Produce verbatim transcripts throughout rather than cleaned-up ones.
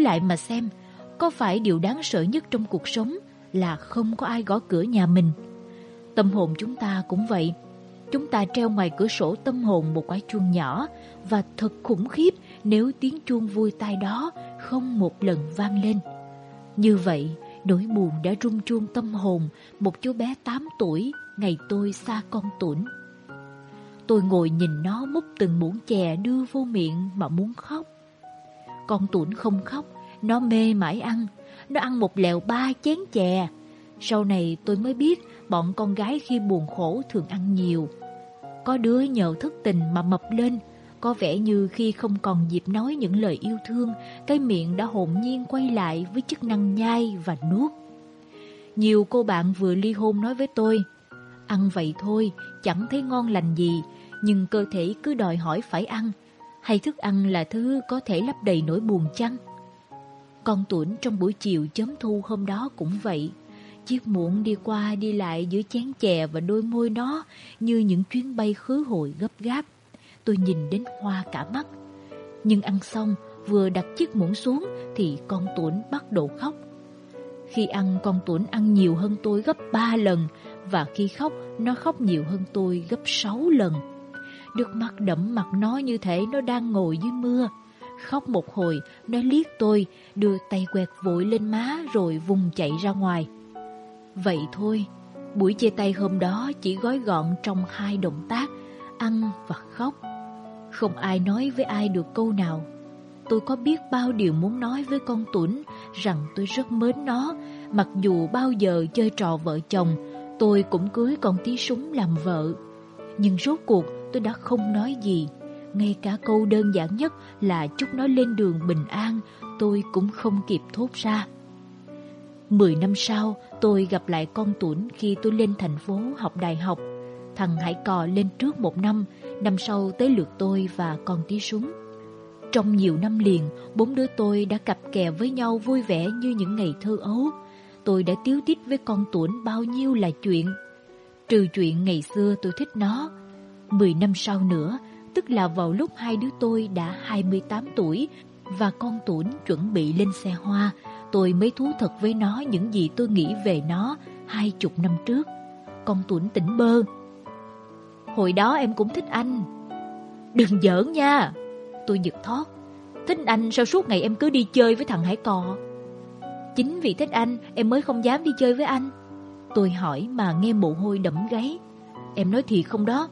lại mà xem, có phải điều đáng sợ nhất trong cuộc sống là không có ai gõ cửa nhà mình? Tâm hồn chúng ta cũng vậy. Chúng ta treo ngoài cửa sổ tâm hồn một quả chuông nhỏ, và thật khủng khiếp nếu tiếng chuông vui tai đó không một lần vang lên. Như vậy, nỗi buồn đã rung chuông tâm hồn một chú bé tám tuổi ngày tôi xa con Tuấn. Tôi ngồi nhìn nó múc từng muỗng chè đưa vô miệng mà muốn khóc. Con Tuấn không khóc, nó mê mải ăn. Nó ăn một lèo ba chén chè. Sau này tôi mới biết bọn con gái khi buồn khổ thường ăn nhiều. Có đứa nhờ thất tình mà mập lên. Có vẻ như khi không còn dịp nói những lời yêu thương, cái miệng đã hồn nhiên quay lại với chức năng nhai và nuốt. Nhiều cô bạn vừa ly hôn nói với tôi, ăn vậy thôi, chẳng thấy ngon lành gì, nhưng cơ thể cứ đòi hỏi phải ăn. Hay thức ăn là thứ có thể lấp đầy nỗi buồn chăng? Con Tuấn trong buổi chiều chớm thu hôm đó cũng vậy. Chiếc muỗng đi qua đi lại giữa chén chè và đôi môi nó như những chuyến bay khứ hồi gấp gáp. Tôi nhìn đến hoa cả mắt. Nhưng ăn xong, vừa đặt chiếc muỗng xuống thì con Tuấn bắt đầu khóc. Khi ăn, con Tuấn ăn nhiều hơn tôi gấp ba lần, và khi khóc, nó khóc nhiều hơn tôi gấp sáu lần. Nước mắt đẫm mặt nó như thể nó đang ngồi dưới mưa. Khóc một hồi, nó liếc tôi, đưa tay quẹt vội lên má rồi vùng chạy ra ngoài. Vậy thôi, buổi chia tay hôm đó chỉ gói gọn trong hai động tác, ăn và khóc. Không ai nói với ai được câu nào. Tôi có biết bao điều muốn nói với con Tuấn, rằng tôi rất mến nó, mặc dù bao giờ chơi trò vợ chồng, tôi cũng cưới con tí súng làm vợ. Nhưng rốt cuộc tôi đã không nói gì. Ngay cả câu đơn giản nhất là chúc nó lên đường bình an, tôi cũng không kịp thốt ra. Mười năm sau, tôi gặp lại con Tuấn khi tôi lên thành phố học đại học. Thằng Hải Cò lên trước một năm, năm sau tới lượt tôi và con tí súng. Trong nhiều năm liền, bốn đứa tôi đã cặp kè với nhau vui vẻ như những ngày thơ ấu. Tôi đã tíu tít với con Tuấn bao nhiêu là chuyện. Trừ chuyện ngày xưa tôi thích nó. Mười năm sau nữa, tức là vào lúc hai đứa tôi đã hai mươi tám tuổi và con Tuấn chuẩn bị lên xe hoa, tôi mới thú thật với nó những gì tôi nghĩ về nó hai chục năm trước. Con Tuấn tỉnh bơ. Hồi đó em cũng thích anh. Đừng giỡn nha. Tôi giật thót. Thích anh sao suốt ngày em cứ đi chơi với thằng Hải Cò? Chính vì thích anh em mới không dám đi chơi với anh. Tôi hỏi mà nghe mồ hôi đẫm gáy. Em nói thiệt không đó?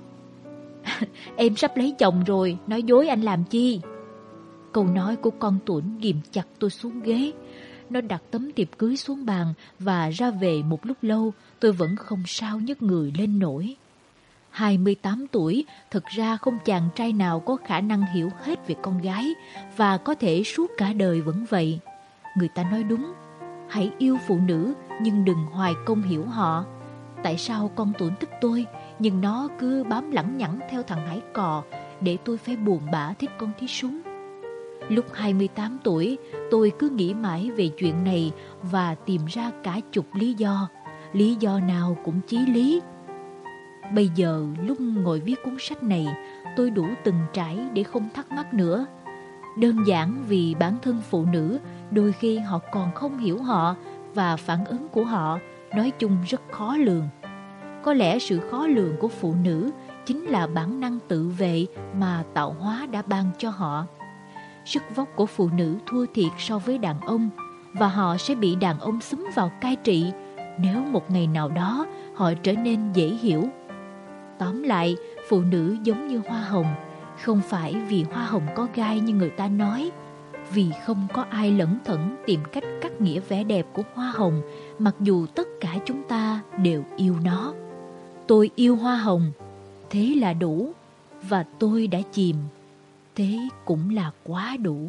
Em sắp lấy chồng rồi, nói dối anh làm chi? Câu nói của con Tuấn ghìm chặt tôi xuống ghế. Nó đặt tấm thiệp cưới xuống bàn và ra về một lúc lâu, tôi vẫn không sao nhấc người lên nổi. hai mươi tám tuổi, thực ra không chàng trai nào có khả năng hiểu hết về con gái và có thể suốt cả đời vẫn vậy. Người ta nói đúng, hãy yêu phụ nữ nhưng đừng hoài công hiểu họ. Tại sao con Tuấn thích tôi nhưng nó cứ bám lẳng nhẳng theo thằng Hải Cò để tôi phải buồn bã thích con tí súng? Lúc hai mươi tám tuổi, tôi cứ nghĩ mãi về chuyện này và tìm ra cả chục lý do. Lý do nào cũng chí lý. Bây giờ lúc ngồi viết cuốn sách này, tôi đủ từng trải để không thắc mắc nữa. Đơn giản vì bản thân phụ nữ đôi khi họ còn không hiểu họ và phản ứng của họ nói chung rất khó lường. Có lẽ sự khó lường của phụ nữ chính là bản năng tự vệ mà tạo hóa đã ban cho họ. Sức vóc của phụ nữ thua thiệt so với đàn ông và họ sẽ bị đàn ông xúm vào cai trị nếu một ngày nào đó họ trở nên dễ hiểu. Tóm lại, phụ nữ giống như hoa hồng, không phải vì hoa hồng có gai như người ta nói, vì không có ai lẩn thẩn tìm cách cắt nghĩa vẻ đẹp của hoa hồng, mặc dù tất cả chúng ta đều yêu nó. Tôi yêu hoa hồng, thế là đủ, và tôi đã chìm, thế cũng là quá đủ.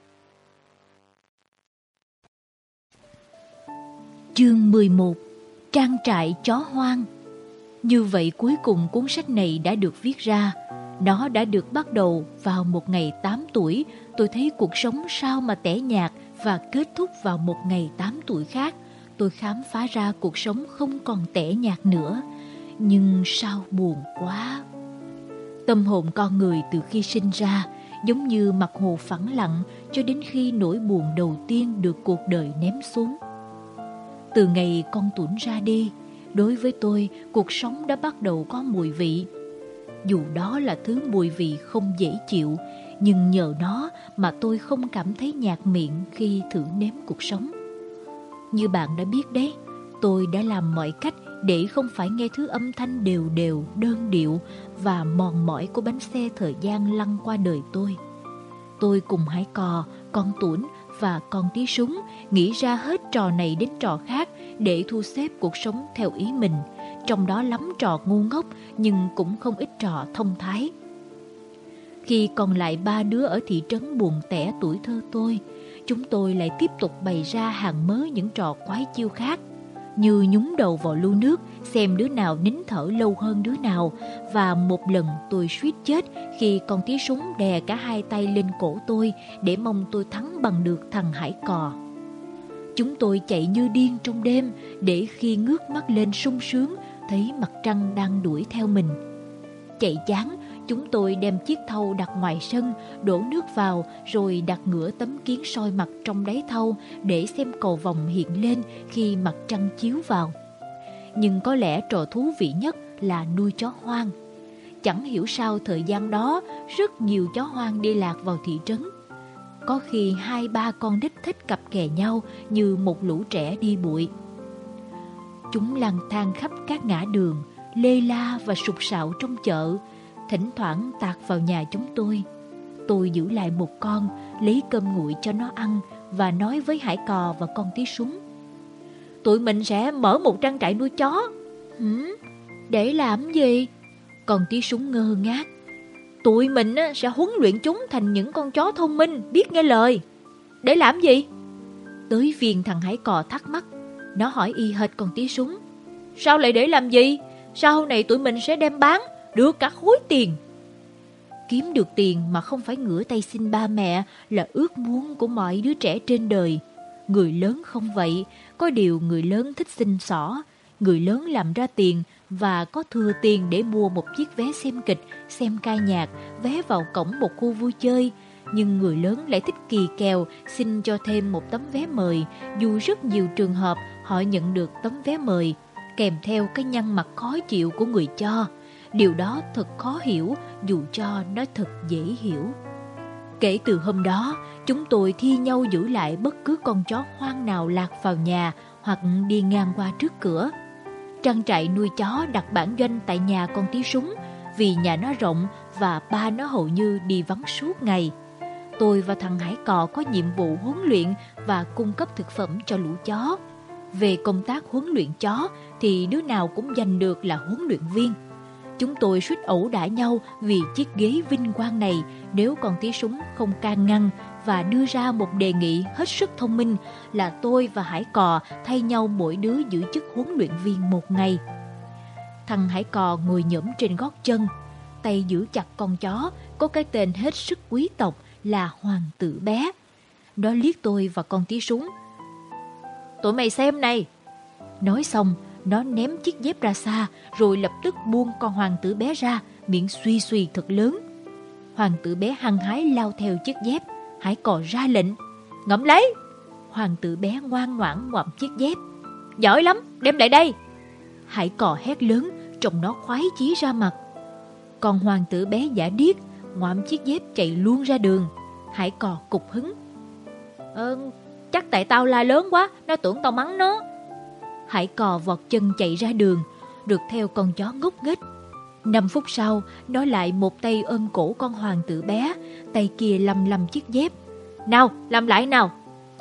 Chương mười một. Trang trại chó hoang. Như vậy cuối cùng cuốn sách này đã được viết ra. Nó đã được bắt đầu vào một ngày tám tuổi. Tôi thấy cuộc sống sao mà tẻ nhạt và kết thúc vào một ngày tám tuổi khác. Tôi khám phá ra cuộc sống không còn tẻ nhạt nữa. Nhưng sao buồn quá. Tâm hồn con người từ khi sinh ra, giống như mặt hồ phẳng lặng cho đến khi nỗi buồn đầu tiên được cuộc đời ném xuống. Từ ngày con Tuấn ra đi, đối với tôi, cuộc sống đã bắt đầu có mùi vị. Dù đó là thứ mùi vị không dễ chịu, nhưng nhờ nó mà tôi không cảm thấy nhạt miệng khi thử nếm cuộc sống. Như bạn đã biết đấy, tôi đã làm mọi cách để không phải nghe thứ âm thanh đều đều, đơn điệu và mòn mỏi của bánh xe thời gian lăn qua đời tôi. Tôi cùng Hải Cò, con Tuấn và con Tí Súng nghĩ ra hết trò này đến trò khác để thu xếp cuộc sống theo ý mình, trong đó lắm trò ngu ngốc nhưng cũng không ít trò thông thái. Khi còn lại ba đứa ở thị trấn buồn tẻ tuổi thơ tôi, chúng tôi lại tiếp tục bày ra hàng mớ những trò quái chiêu khác, như nhúng đầu vào lu nước xem đứa nào nín thở lâu hơn đứa nào, và một lần tôi suýt chết khi con Tí Súng đè cả hai tay lên cổ tôi để mong tôi thắng bằng được thằng Hải Cò. Chúng tôi chạy như điên trong đêm để khi ngước mắt lên sung sướng thấy mặt trăng đang đuổi theo mình. Chạy chán, chúng tôi đem chiếc thau đặt ngoài sân, đổ nước vào rồi đặt ngửa tấm kiến soi mặt trong đáy thau để xem cầu vồng hiện lên khi mặt trăng chiếu vào. Nhưng có lẽ trò thú vị nhất là nuôi chó hoang. Chẳng hiểu sao thời gian đó rất nhiều chó hoang đi lạc vào thị trấn. Có khi hai ba con đích thích cặp kè nhau như một lũ trẻ đi bụi. Chúng lang thang khắp các ngã đường, lê la và sục sạo trong chợ, thỉnh thoảng tạt vào nhà chúng tôi. Tôi giữ lại một con, lấy cơm nguội cho nó ăn và nói với Hải Cò và con Tí Súng: "Tụi mình sẽ mở một trang trại nuôi chó." "Hử? Để làm gì?" Con Tí Súng ngơ ngác. "Tụi mình sẽ huấn luyện chúng thành những con chó thông minh, biết nghe lời." "Để làm gì?" Tới phiên thằng Hải Cò thắc mắc. Nó hỏi y hệt con Tí Súng. "Sao lại để làm gì? Sau này tụi mình sẽ đem bán, được cả khối tiền." Kiếm được tiền mà không phải ngửa tay xin ba mẹ là ước muốn của mọi đứa trẻ trên đời. Người lớn không vậy, có điều người lớn thích xin xỏ. Người lớn làm ra tiền và có thừa tiền để mua một chiếc vé xem kịch, xem ca nhạc, vé vào cổng một khu vui chơi. Nhưng người lớn lại thích kỳ kèo xin cho thêm một tấm vé mời, dù rất nhiều trường hợp họ nhận được tấm vé mời kèm theo cái nhăn mặt khó chịu của người cho. Điều đó thật khó hiểu, dù cho nó thật dễ hiểu. Kể từ hôm đó, chúng tôi thi nhau giữ lại bất cứ con chó hoang nào lạc vào nhà hoặc đi ngang qua trước cửa. Trang trại nuôi chó đặt bản doanh tại nhà con Tí Súng, vì nhà nó rộng và ba nó hầu như đi vắng suốt ngày. Tôi và thằng Hải Cò có nhiệm vụ huấn luyện và cung cấp thực phẩm cho lũ chó. Về công tác huấn luyện chó thì đứa nào cũng giành được là huấn luyện viên. Chúng tôi suýt ẩu đả nhau vì chiếc ghế vinh quang này nếu con Tí Súng không can ngăn và đưa ra một đề nghị hết sức thông minh là tôi và Hải Cò thay nhau mỗi đứa giữ chức huấn luyện viên một ngày. Thằng Hải Cò ngồi nhổm trên gót chân, tay giữ chặt con chó có cái tên hết sức quý tộc là Hoàng Tử Bé. Nó liếc tôi và con Tí Súng. "Tụi mày xem này." Nói xong, nó ném chiếc dép ra xa rồi lập tức buông con Hoàng Tử Bé ra, miệng suy suy thật lớn. Hoàng Tử Bé hăng hái lao theo chiếc dép. Hải Cò ra lệnh: "Ngậm lấy." Hoàng Tử Bé ngoan ngoãn ngoạm chiếc dép. "Giỏi lắm, đem lại đây." Hải Cò hét lớn, trông nó khoái chí ra mặt. Còn Hoàng Tử Bé giả điếc, ngoạm chiếc dép chạy luôn ra đường. Hải Cò cục hứng: Ờ, chắc tại tao la lớn quá, nó tưởng tao mắng nó." Hải Cò vọt chân chạy ra đường, rượt theo con chó ngốc nghếch. Năm phút sau, nó lại một tay ôm cổ con Hoàng Tử Bé, tay kia lầm lầm chiếc dép. "Nào, làm lại nào."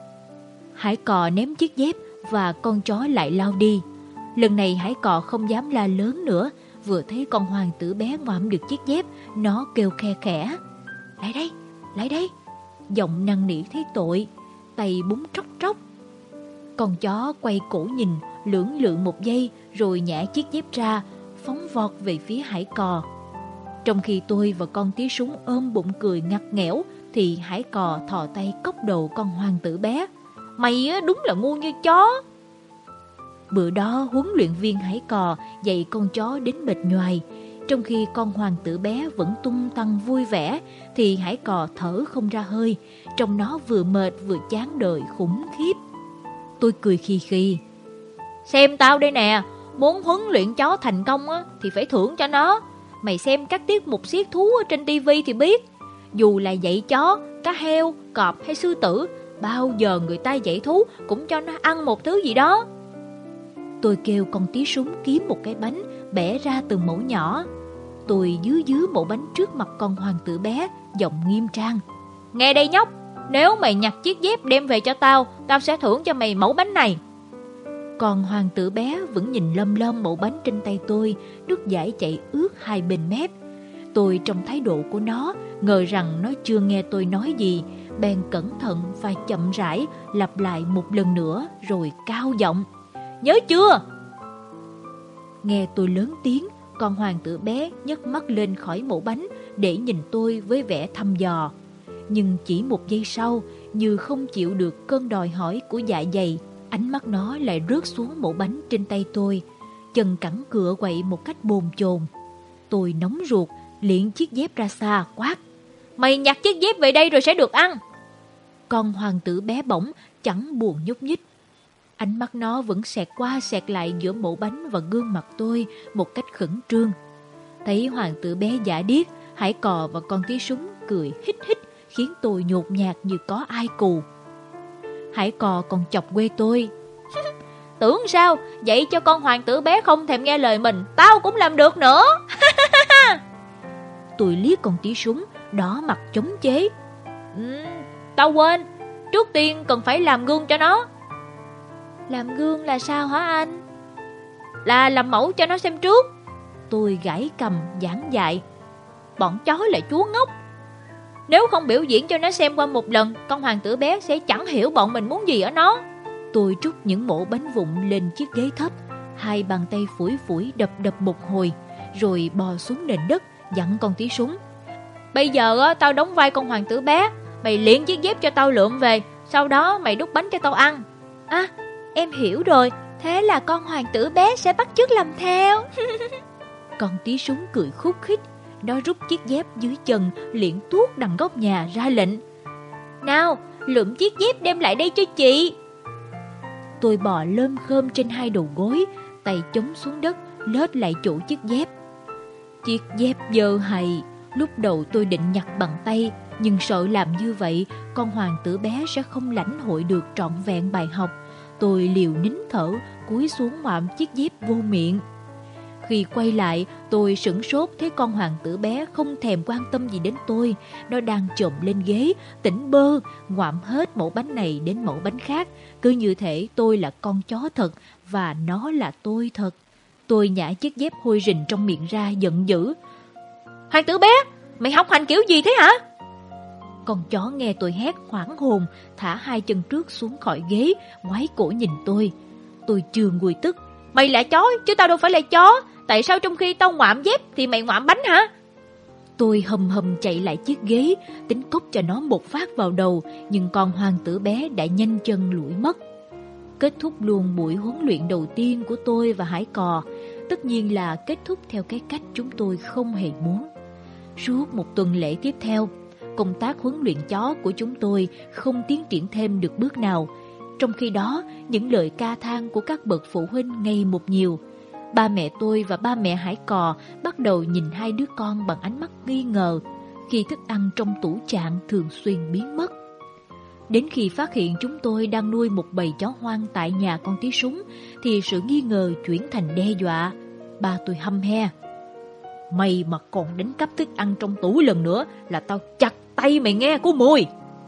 Hải Cò ném chiếc dép và con chó lại lao đi. Lần này Hải Cò không dám la lớn nữa. Vừa thấy con Hoàng Tử Bé ngoạm được chiếc dép, nó kêu khe khẽ: "Lại đây, lại đây." Giọng năn nỉ thấy tội, tay búng tróc tróc. Con chó quay cổ nhìn, lưỡng lự một giây rồi nhả chiếc dép ra, phóng vọt về phía Hải Cò. Trong khi tôi và con Tí Súng ôm bụng cười ngặt nghẽo thì Hải Cò thò tay cốc đầu con Hoàng Tử Bé. "Mày á, đúng là ngu như chó." Bữa đó huấn luyện viên Hải Cò dạy con chó đến mệt nhoài. Trong khi con hoàng tử bé vẫn tung tăng vui vẻ, thì Hải Cò thở không ra hơi, trông nó vừa mệt vừa chán đời khủng khiếp. Tôi cười khì khì. Xem tao đây nè, muốn huấn luyện chó thành công á, thì phải thưởng cho nó. Mày xem các tiết mục siết thú ở trên tivi thì biết. Dù là dạy chó, cá heo, cọp hay sư tử, bao giờ người ta dạy thú cũng cho nó ăn một thứ gì đó. Tôi kêu con tí súng kiếm một cái bánh, bẻ ra từng mẩu nhỏ. Tôi dứ dứ mẩu bánh trước mặt con hoàng tử bé, giọng nghiêm trang. Nghe đây nhóc, nếu mày nhặt chiếc dép đem về cho tao, tao sẽ thưởng cho mày mẩu bánh này. Còn hoàng tử bé vẫn nhìn lâm lâm mẩu bánh trên tay tôi, nước dãi chảy ướt hai bên mép. Tôi trong thái độ của nó, ngờ rằng nó chưa nghe tôi nói gì, bèn cẩn thận và chậm rãi lặp lại một lần nữa rồi cao giọng. Nhớ chưa? Nghe tôi lớn tiếng, con hoàng tử bé nhấc mắt lên khỏi mẩu bánh để nhìn tôi với vẻ thăm dò. Nhưng chỉ một giây sau, như không chịu được cơn đòi hỏi của dạ dày, ánh mắt nó lại rớt xuống mẩu bánh trên tay tôi, chân cẳng cựa quậy một cách bồn chồn. Tôi nóng ruột, liệng chiếc dép ra xa quát. Mày nhặt chiếc dép về đây rồi sẽ được ăn. Con hoàng tử bé bỏng chẳng buồn nhúc nhích. Ánh mắt nó vẫn xẹt qua xẹt lại giữa mẩu bánh và gương mặt tôi một cách khẩn trương. Thấy hoàng tử bé giả điếc, Hải Cò và con tí súng cười hít hít, khiến tôi nhột nhạt như có ai cù. Hải Cò còn chọc quê tôi. Tưởng sao, dạy cho con hoàng tử bé không thèm nghe lời mình, tao cũng làm được nữa. Tôi liếc con tí súng, đỏ mặt chống chế. Ừ, tao quên, trước tiên cần phải làm gương cho nó. Làm gương là sao hả anh? Là làm mẫu cho nó xem trước. Tôi gãi cầm giảng dạy. Bọn chó là chúa ngốc. Nếu không biểu diễn cho nó xem qua một lần, con hoàng tử bé sẽ chẳng hiểu bọn mình muốn gì ở nó. Tôi trút những mẩu bánh vụn lên chiếc ghế thấp, hai bàn tay phủi phủi đập đập một hồi, rồi bò xuống nền đất, dặn con tí súng. Bây giờ tao đóng vai con hoàng tử bé, mày luyện chiếc dép cho tao lượm về, sau đó mày đút bánh cho tao ăn. À, em hiểu rồi, thế là con hoàng tử bé sẽ bắt chước làm theo. Con tí súng cười khúc khích. Nó rút chiếc dép dưới chân, liệng tuốt đằng góc nhà ra lệnh. Nào, lượm chiếc dép đem lại đây cho chị. Tôi bò lơm khơm trên hai đầu gối, tay chống xuống đất, lết lại chỗ chiếc dép. Chiếc dép dơ hầy. Lúc đầu tôi định nhặt bằng tay, nhưng sợ làm như vậy, con hoàng tử bé sẽ không lãnh hội được trọn vẹn bài học. Tôi liều nín thở, cúi xuống ngoạm chiếc dép vô miệng. Khi quay lại, tôi sửng sốt thấy con hoàng tử bé không thèm quan tâm gì đến tôi. Nó đang chồm lên ghế, tỉnh bơ, ngoạm hết mẩu bánh này đến mẩu bánh khác. Cứ như thể tôi là con chó thật và nó là tôi thật. Tôi nhả chiếc dép hôi rình trong miệng ra giận dữ. Hoàng tử bé, mày học hành kiểu gì thế hả? Con chó nghe tôi hét hoảng hồn, thả hai chân trước xuống khỏi ghế, ngoáy cổ nhìn tôi. Tôi chưa nguôi tức. Mày là chó chứ tao đâu phải là chó. Tại sao trong khi tao ngoạm dép thì mày ngoạm bánh hả? Tôi hầm hầm chạy lại chiếc ghế, tính cốc cho nó một phát vào đầu, nhưng con hoàng tử bé đã nhanh chân lủi mất. Kết thúc luôn buổi huấn luyện đầu tiên của tôi và Hải Cò. Tất nhiên là kết thúc theo cái cách chúng tôi không hề muốn. Suốt một tuần lễ tiếp theo, công tác huấn luyện chó của chúng tôi không tiến triển thêm được bước nào. Trong khi đó, những lời ca than của các bậc phụ huynh ngày một nhiều. Ba mẹ tôi và ba mẹ Hải Cò bắt đầu nhìn hai đứa con bằng ánh mắt nghi ngờ khi thức ăn trong tủ chạn thường xuyên biến mất. Đến khi phát hiện chúng tôi đang nuôi một bầy chó hoang tại nhà con tí súng, thì sự nghi ngờ chuyển thành đe dọa. Ba tôi hăm he. Mày mà còn đánh cắp thức ăn trong tủ lần nữa là tao chặt tay mày nghe cô Mùi.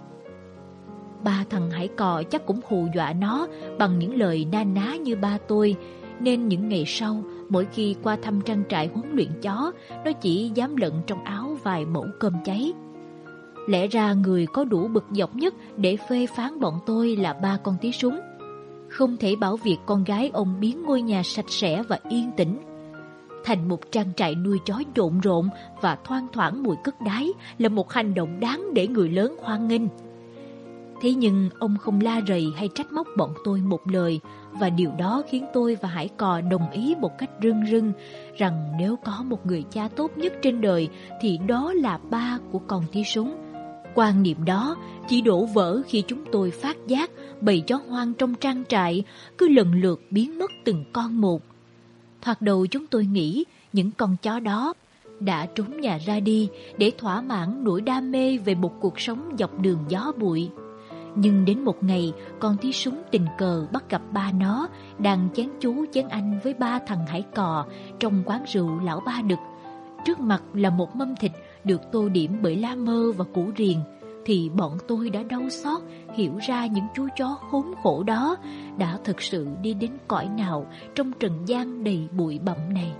Ba thằng Hải Cò chắc cũng hù dọa nó bằng những lời na ná như ba tôi, nên những ngày sau, mỗi khi qua thăm trang trại huấn luyện chó, nó chỉ dám lận trong áo vài mẩu cơm cháy. Lẽ ra người có đủ bực dọc nhất để phê phán bọn tôi là ba con tí súng. Không thể bảo việc con gái ông biến ngôi nhà sạch sẽ và yên tĩnh thành một trang trại nuôi chó trộn rộn và thoang thoảng mùi cất đái là một hành động đáng để người lớn hoan nghênh. Thế nhưng ông không la rầy hay trách móc bọn tôi một lời, và điều đó khiến tôi và Hải Cò đồng ý một cách rưng rưng rằng nếu có một người cha tốt nhất trên đời thì đó là ba của con tí súng. Quan niệm đó chỉ đổ vỡ khi chúng tôi phát giác bầy chó hoang trong trang trại cứ lần lượt biến mất từng con một. Thoạt đầu chúng tôi nghĩ những con chó đó đã trốn nhà ra đi để thỏa mãn nỗi đam mê về một cuộc sống dọc đường gió bụi. Nhưng đến một ngày, con tí súng tình cờ bắt gặp ba nó đang chén chú chén anh với ba thằng Hải Cò trong quán rượu Lão Ba Đực. Trước mặt là một mâm thịt được tô điểm bởi lá mơ và củ riềng, thì bọn tôi đã đau xót hiểu ra những chú chó khốn khổ đó đã thực sự đi đến cõi nào trong trần gian đầy bụi bặm này.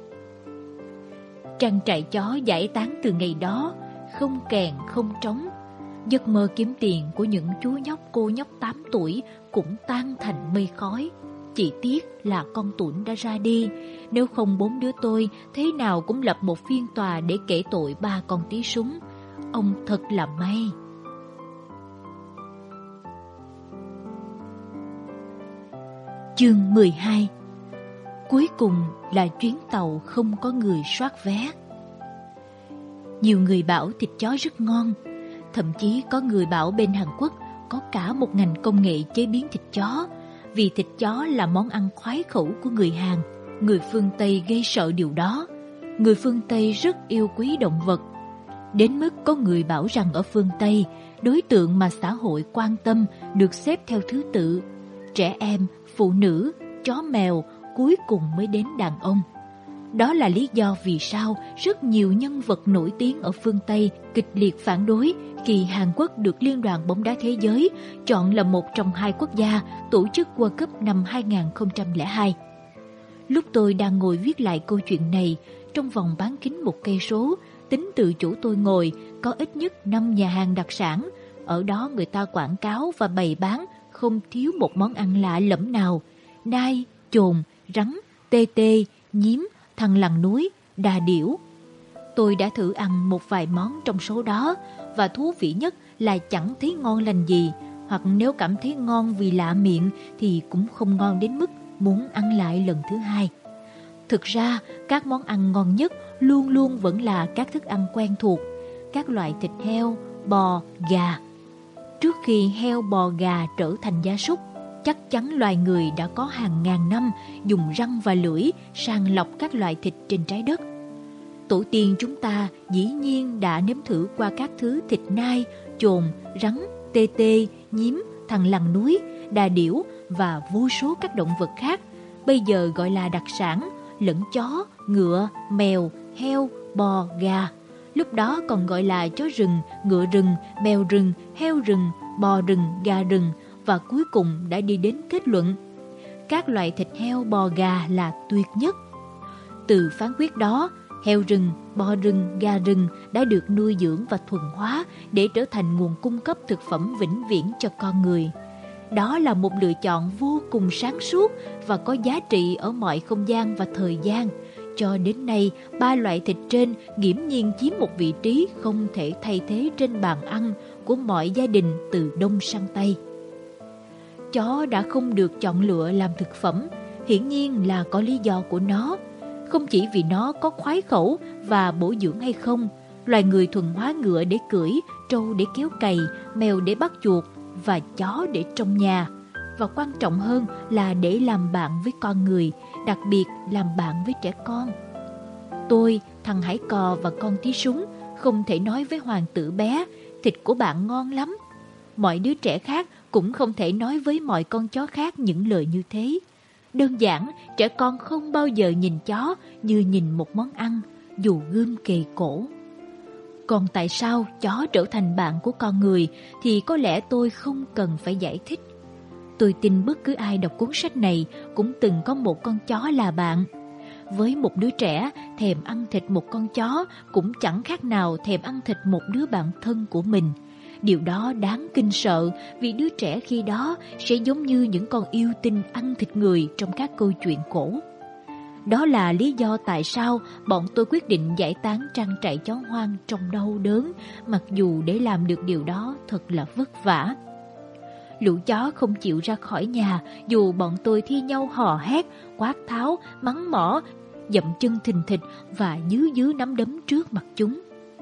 Trang trại chó giải tán từ ngày đó, không kèn không trống. Giấc mơ kiếm tiền của những chú nhóc cô nhóc tám tuổi cũng tan thành mây khói. Chỉ tiếc là con Tuấn đã ra đi, nếu không bốn đứa tôi thế nào cũng lập một phiên tòa để kể tội ba con tí súng. Ông thật là may. Chương mười hai. Cuối cùng là chuyến tàu không có người soát vé. Nhiều người bảo thịt chó rất ngon. Thậm chí có người bảo bên Hàn Quốc có cả một ngành công nghệ chế biến thịt chó, vì thịt chó là món ăn khoái khẩu của người Hàn. Người phương Tây ghê sợ điều đó. Người phương Tây rất yêu quý động vật. Đến mức có người bảo rằng ở phương Tây, đối tượng mà xã hội quan tâm được xếp theo thứ tự: trẻ em, phụ nữ, chó mèo, cuối cùng mới đến đàn ông. Đó là lý do vì sao rất nhiều nhân vật nổi tiếng ở phương Tây kịch liệt phản đối khi Hàn Quốc được Liên đoàn bóng đá thế giới chọn là một trong hai quốc gia tổ chức World Cup năm hai không không hai. Lúc tôi đang ngồi viết lại câu chuyện này, trong vòng bán kính một cây số, tính từ chỗ tôi ngồi có ít nhất năm nhà hàng đặc sản. Ở đó người ta quảng cáo và bày bán không thiếu một món ăn lạ lẫm nào: nai, chồn, rắn, tê tê, nhím, thằn lằn núi, đà điểu. Tôi đã thử ăn một vài món trong số đó, và thú vị nhất là chẳng thấy ngon lành gì, hoặc nếu cảm thấy ngon vì lạ miệng thì cũng không ngon đến mức muốn ăn lại lần thứ hai. Thực ra, các món ăn ngon nhất luôn luôn vẫn là các thức ăn quen thuộc, các loại thịt heo, bò, gà. Trước khi heo, bò, gà trở thành gia súc, chắc chắn loài người đã có hàng ngàn năm dùng răng và lưỡi sàng lọc các loại thịt trên trái đất. Tổ tiên chúng ta dĩ nhiên đã nếm thử qua các thứ thịt nai, chồn, rắn, tê tê, nhím, thằn lằn núi, đà điểu và vô số các động vật khác, bây giờ gọi là đặc sản, lẫn chó, ngựa, mèo, heo, bò, gà. Lúc đó còn gọi là chó rừng, ngựa rừng, mèo rừng, heo rừng, bò rừng, gà rừng, và cuối cùng đã đi đến kết luận: các loại thịt heo, bò, gà là tuyệt nhất. Từ phán quyết đó, heo rừng, bò rừng, gà rừng đã được nuôi dưỡng và thuần hóa để trở thành nguồn cung cấp thực phẩm vĩnh viễn cho con người. Đó là một lựa chọn vô cùng sáng suốt và có giá trị ở mọi không gian và thời gian. Cho đến nay, ba loại thịt trên nghiễm nhiên chiếm một vị trí không thể thay thế trên bàn ăn của mọi gia đình từ Đông sang Tây. Chó đã không được chọn lựa làm thực phẩm, hiển nhiên là có lý do của nó. Không chỉ vì nó có khoái khẩu và bổ dưỡng hay không, loài người thuần hóa ngựa để cưỡi, trâu để kéo cày, mèo để bắt chuột và chó để trông nhà. Và quan trọng hơn là để làm bạn với con người, đặc biệt làm bạn với trẻ con. Tôi, thằng Hải Cò và con tí súng không thể nói với hoàng tử bé: thịt của bạn ngon lắm. Mọi đứa trẻ khác cũng không thể nói với mọi con chó khác những lời như thế. Đơn giản, trẻ con không bao giờ nhìn chó như nhìn một món ăn, dù gươm kề cổ. Còn tại sao chó trở thành bạn của con người thì có lẽ tôi không cần phải giải thích. Tôi tin bất cứ ai đọc cuốn sách này cũng từng có một con chó là bạn. Với một đứa trẻ, thèm ăn thịt một con chó cũng chẳng khác nào thèm ăn thịt một đứa bạn thân của mình. Điều đó đáng kinh sợ vì đứa trẻ khi đó sẽ giống như những con yêu tinh ăn thịt người trong các câu chuyện cổ. Đó là lý do tại sao bọn tôi quyết định giải tán trang trại chó hoang trong đau đớn, mặc dù để làm được điều đó thật là vất vả. Lũ chó không chịu ra khỏi nhà dù bọn tôi thi nhau hò hét, quát tháo, mắng mỏ, dậm chân thình thịch và nhứ nhứ nắm đấm trước mặt chúng.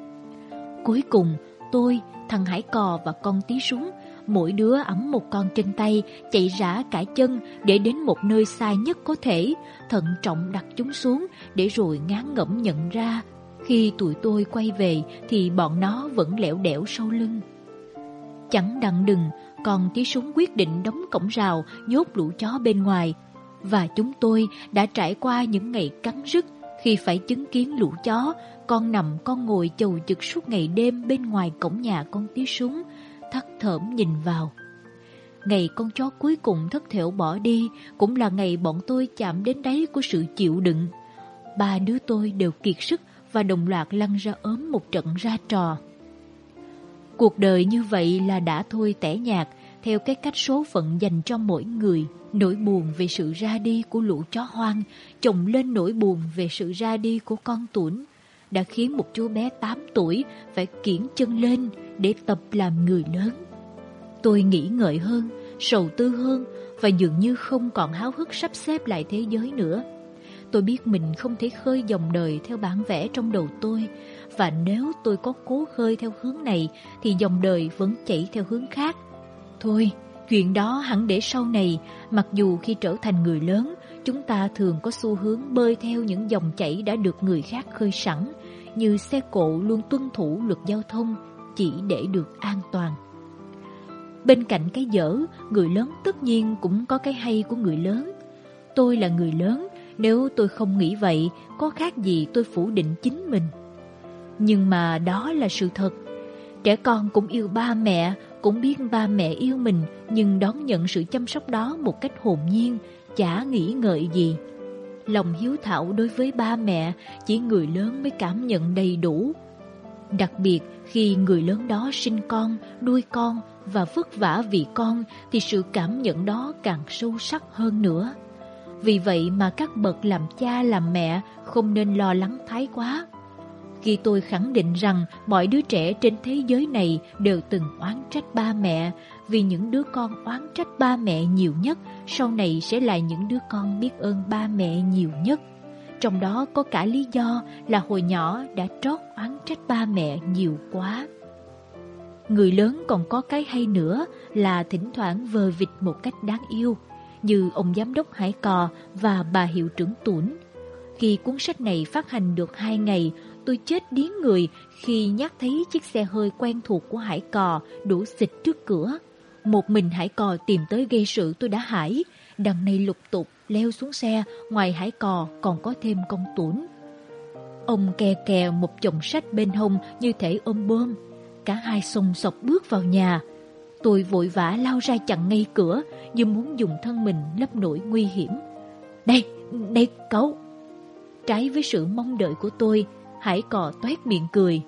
Cuối cùng, tôi, thằng Hải Cò và con Tí Súng, mỗi đứa ẵm một con trên tay, chạy rã cả chân để đến một nơi xa nhất có thể, thận trọng đặt chúng xuống để rồi ngán ngẩm nhận ra khi tụi tôi quay về thì bọn nó vẫn lẻo đẻo sau lưng. Chẳng đặng đừng, con Tí Súng quyết định đóng cổng rào nhốt lũ chó bên ngoài, và chúng tôi đã trải qua những ngày cắn rứt khi phải chứng kiến lũ chó con nằm con ngồi chầu chực suốt ngày đêm bên ngoài cổng nhà con Tí Súng, thất thởm nhìn vào. Ngày con chó cuối cùng thất thểu bỏ đi cũng là ngày bọn tôi chạm đến đáy của sự chịu đựng. Ba đứa tôi đều kiệt sức và đồng loạt lăn ra ốm một trận ra trò. Cuộc đời như vậy là đã thôi tẻ nhạt, theo cái cách số phận dành cho mỗi người. Nỗi buồn về sự ra đi của lũ chó hoang chồng lên nỗi buồn về sự ra đi của con Tuấn đã khiến một chú bé tám tuổi phải kiễng chân lên để tập làm người lớn. Tôi nghĩ ngợi hơn, sầu tư hơn và dường như không còn háo hức sắp xếp lại thế giới nữa. Tôi biết mình không thể khơi dòng đời theo bản vẽ trong đầu tôi, và nếu tôi có cố khơi theo hướng này thì dòng đời vẫn chảy theo hướng khác. Thôi, chuyện đó hẳn để sau này, mặc dù khi trở thành người lớn, chúng ta thường có xu hướng bơi theo những dòng chảy đã được người khác khơi sẵn, như xe cộ luôn tuân thủ luật giao thông chỉ để được an toàn. Bên cạnh cái dở, người lớn tất nhiên cũng có cái hay của người lớn. Tôi là người lớn, nếu tôi không nghĩ vậy, có khác gì tôi phủ định chính mình. Nhưng mà đó là sự thật. Trẻ con cũng yêu ba mẹ, cũng biết ba mẹ yêu mình, nhưng đón nhận sự chăm sóc đó một cách hồn nhiên, chả nghĩ ngợi gì. Lòng hiếu thảo đối với ba mẹ chỉ người lớn mới cảm nhận đầy đủ. Đặc biệt khi người lớn đó sinh con, nuôi con và vất vả vì con thì sự cảm nhận đó càng sâu sắc hơn nữa. Vì vậy mà các bậc làm cha làm mẹ không nên lo lắng thái quá. Khi tôi khẳng định rằng mọi đứa trẻ trên thế giới này đều từng oán trách ba mẹ, vì những đứa con oán trách ba mẹ nhiều nhất sau này sẽ là những đứa con biết ơn ba mẹ nhiều nhất. Trong đó có cả lý do là hồi nhỏ đã trót oán trách ba mẹ nhiều quá. Người lớn còn có cái hay nữa là thỉnh thoảng vờ vịt một cách đáng yêu, như ông giám đốc Hải Cò và bà hiệu trưởng Tuấn. Khi cuốn sách này phát hành được hai ngày, tôi chết điếng người khi nhắc thấy chiếc xe hơi quen thuộc của Hải Cò đổ xịch trước cửa. Một mình Hải Cò tìm tới gây sự tôi đã hãi. Đằng này lục tục leo xuống xe, ngoài Hải Cò còn có thêm con Tuấn. Ông kè kè một chồng sách bên hông như thể ôm bơm. Cả hai xông xộc bước vào nhà. Tôi vội vã lao ra chặn ngay cửa, như muốn dùng thân mình lấp nổi nguy hiểm. Đây, đây cậu! Trái với sự mong đợi của tôi, Hải Cò toét miệng cười.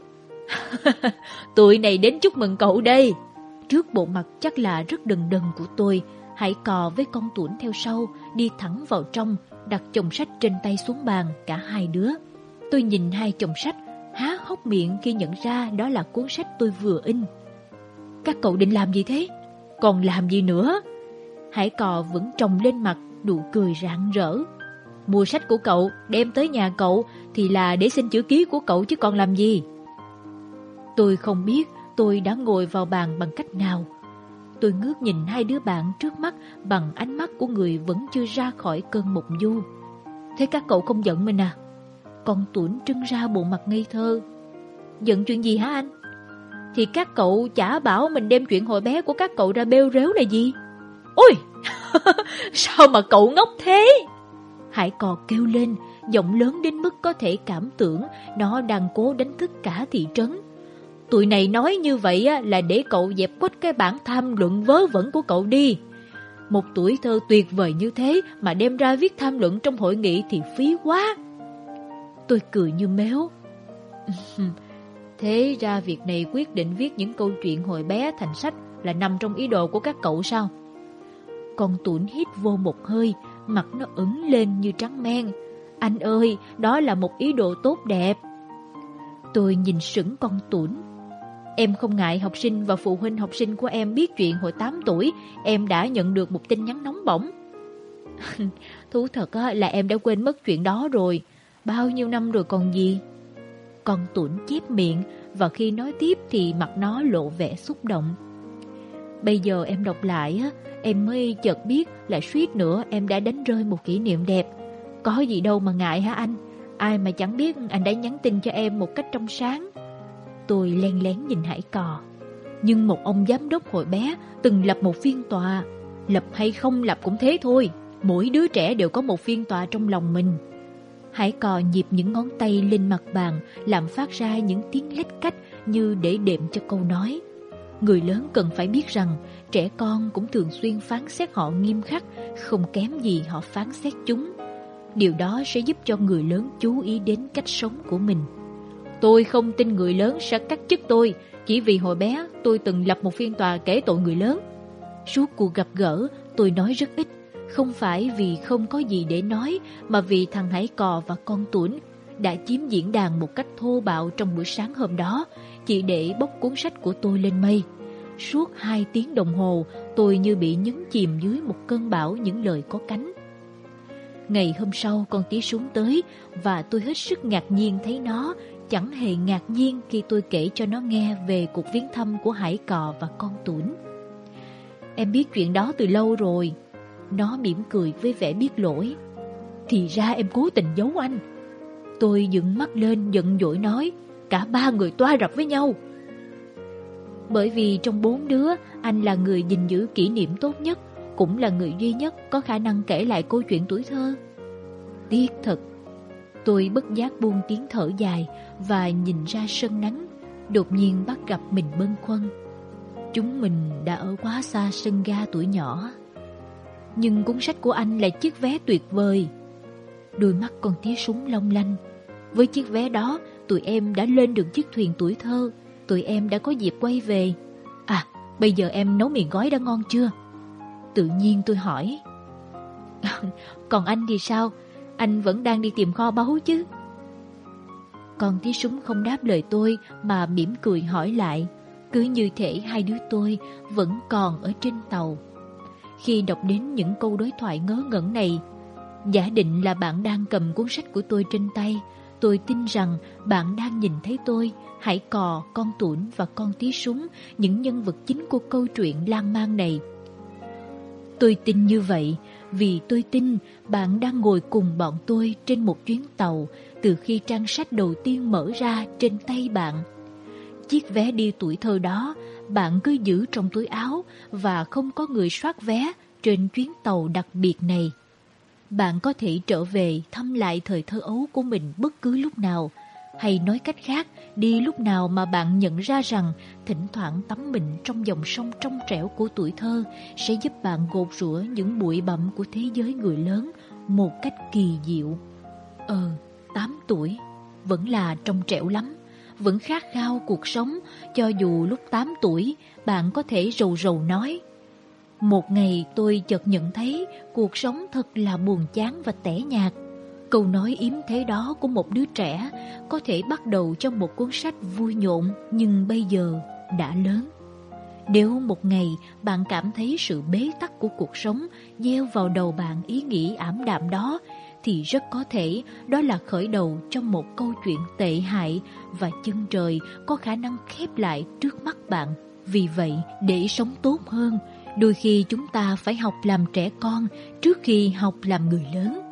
Tụi này đến chúc mừng cậu đây. Trước bộ mặt chắc là rất đần đần của tôi, Hải Cò với con Tuấn theo sau đi thẳng vào trong, đặt chồng sách trên tay xuống bàn cả hai đứa. Tôi nhìn hai chồng sách, há hốc miệng khi nhận ra đó là cuốn sách tôi vừa in. Các cậu định làm gì thế? Còn làm gì nữa? Hải Cò vẫn trồng lên mặt nụ cười rạng rỡ. Mua sách của cậu đem tới nhà cậu thì là để xin chữ ký của cậu chứ còn làm gì. Tôi không biết tôi đã ngồi vào bàn bằng cách nào. Tôi ngước nhìn hai đứa bạn trước mắt bằng ánh mắt của người vẫn chưa ra khỏi cơn mộng du. Thế các cậu không giận mình à? Con Tuấn trưng ra bộ mặt ngây thơ. Giận chuyện gì hả anh? Thì các cậu chả bảo mình đem chuyện hồi bé của các cậu ra bêu rếu là gì? Ôi! Sao mà cậu ngốc thế? Hải Cò kêu lên, giọng lớn đến mức có thể cảm tưởng nó đang cố đánh thức cả thị trấn. Tụi này nói như vậy là để cậu dẹp quách cái bản tham luận vớ vẩn của cậu đi. Một tuổi thơ tuyệt vời như thế mà đem ra viết tham luận trong hội nghị thì phí quá. Tôi cười như méo. Thế ra việc này quyết định viết những câu chuyện hồi bé thành sách là nằm trong ý đồ của các cậu sao? Con Tuấn hít vô một hơi, mặt nó ửng lên như trắng men. Anh ơi, đó là một ý đồ tốt đẹp. Tôi nhìn sững con Tuấn. Em không ngại học sinh và phụ huynh học sinh của em biết chuyện hồi tám tuổi em đã nhận được một tin nhắn nóng bỏng. Thú thật là em đã quên mất chuyện đó rồi. Bao nhiêu năm rồi còn gì. Con Tuấn chép miệng, và khi nói tiếp thì mặt nó lộ vẻ xúc động. Bây giờ em đọc lại, em mới chợt biết là suýt nữa em đã đánh rơi một kỷ niệm đẹp. Có gì đâu mà ngại hả anh? Ai mà chẳng biết anh đã nhắn tin cho em một cách trong sáng. Tôi len lén nhìn Hải Cò. Nhưng một ông giám đốc hồi bé từng lập một phiên tòa. Lập hay không lập cũng thế thôi. Mỗi đứa trẻ đều có một phiên tòa trong lòng mình. Hải Cò nhịp những ngón tay lên mặt bàn, làm phát ra những tiếng lách cách như để đệm cho câu nói. Người lớn cần phải biết rằng trẻ con cũng thường xuyên phán xét họ nghiêm khắc, không kém gì họ phán xét chúng. Điều đó sẽ giúp cho người lớn chú ý đến cách sống của mình. Tôi không tin người lớn sẽ cắt chức tôi chỉ vì hồi bé tôi từng lập một phiên tòa kể tội người lớn. Suốt cuộc gặp gỡ, tôi nói rất ít. Không phải vì không có gì để nói, mà vì thằng Hải Cò và con Tuấn đã chiếm diễn đàn một cách thô bạo trong buổi sáng hôm đó, chỉ để bốc cuốn sách của tôi lên mây. Suốt hai tiếng đồng hồ, tôi như bị nhấn chìm dưới một cơn bão những lời có cánh. Ngày hôm sau, con Tí Súng tới, và tôi hết sức ngạc nhiên thấy nó chẳng hề ngạc nhiên khi tôi kể cho nó nghe về cuộc viếng thăm của Hải Cò và con Tuấn. Em biết chuyện đó từ lâu rồi. Nó mỉm cười với vẻ biết lỗi. Thì ra em cố tình giấu anh. Tôi dựng mắt lên giận dỗi nói, cả ba người toa rập với nhau. Bởi vì trong bốn đứa, anh là người gìn giữ kỷ niệm tốt nhất, cũng là người duy nhất có khả năng kể lại câu chuyện tuổi thơ. Tiếc thật. Tôi bất giác buông tiếng thở dài và nhìn ra sân nắng, đột nhiên bắt gặp mình bâng khuâng. Chúng mình đã ở quá xa sân ga tuổi nhỏ. Nhưng cuốn sách của anh là chiếc vé tuyệt vời. Đôi mắt con Tí Súng long lanh. Với chiếc vé đó, tụi em đã lên được chiếc thuyền tuổi thơ. Tụi em đã có dịp quay về. À, bây giờ em nấu mì gói đã ngon chưa? Tự nhiên tôi hỏi. Còn anh thì sao? Anh vẫn đang đi tìm kho báu chứ? Con Tí Súng không đáp lời tôi mà mỉm cười hỏi lại, cứ như thể hai đứa tôi vẫn còn ở trên tàu. Khi đọc đến những câu đối thoại ngớ ngẩn này, giả định là bạn đang cầm cuốn sách của tôi trên tay, tôi tin rằng bạn đang nhìn thấy tôi, Hải Cò, con Tuấn và con Tí Súng, những nhân vật chính của câu chuyện lan man này. Tôi tin như vậy vì tôi tin bạn đang ngồi cùng bọn tôi trên một chuyến tàu từ khi trang sách đầu tiên mở ra trên tay bạn. Chiếc vé đi tuổi thơ đó bạn cứ giữ trong túi áo và không có người soát vé trên chuyến tàu đặc biệt này. Bạn có thể trở về thăm lại thời thơ ấu của mình bất cứ lúc nào, hay nói cách khác, đi lúc nào mà bạn nhận ra rằng thỉnh thoảng tắm mình trong dòng sông trong trẻo của tuổi thơ sẽ giúp bạn gột rửa những bụi bặm của thế giới người lớn một cách kỳ diệu. Ờ, tám tuổi vẫn là trong trẻo lắm, vẫn khát khao cuộc sống, cho dù lúc tám tuổi bạn có thể rầu rầu nói. Một ngày tôi chợt nhận thấy cuộc sống thật là buồn chán và tẻ nhạt. Câu nói yếm thế đó của một đứa trẻ có thể bắt đầu trong một cuốn sách vui nhộn, nhưng bây giờ đã lớn. Nếu một ngày bạn cảm thấy sự bế tắc của cuộc sống gieo vào đầu bạn ý nghĩ ảm đạm đó, thì rất có thể đó là khởi đầu cho một câu chuyện tệ hại và chân trời có khả năng khép lại trước mắt bạn. Vì vậy, để sống tốt hơn, đôi khi chúng ta phải học làm trẻ con trước khi học làm người lớn.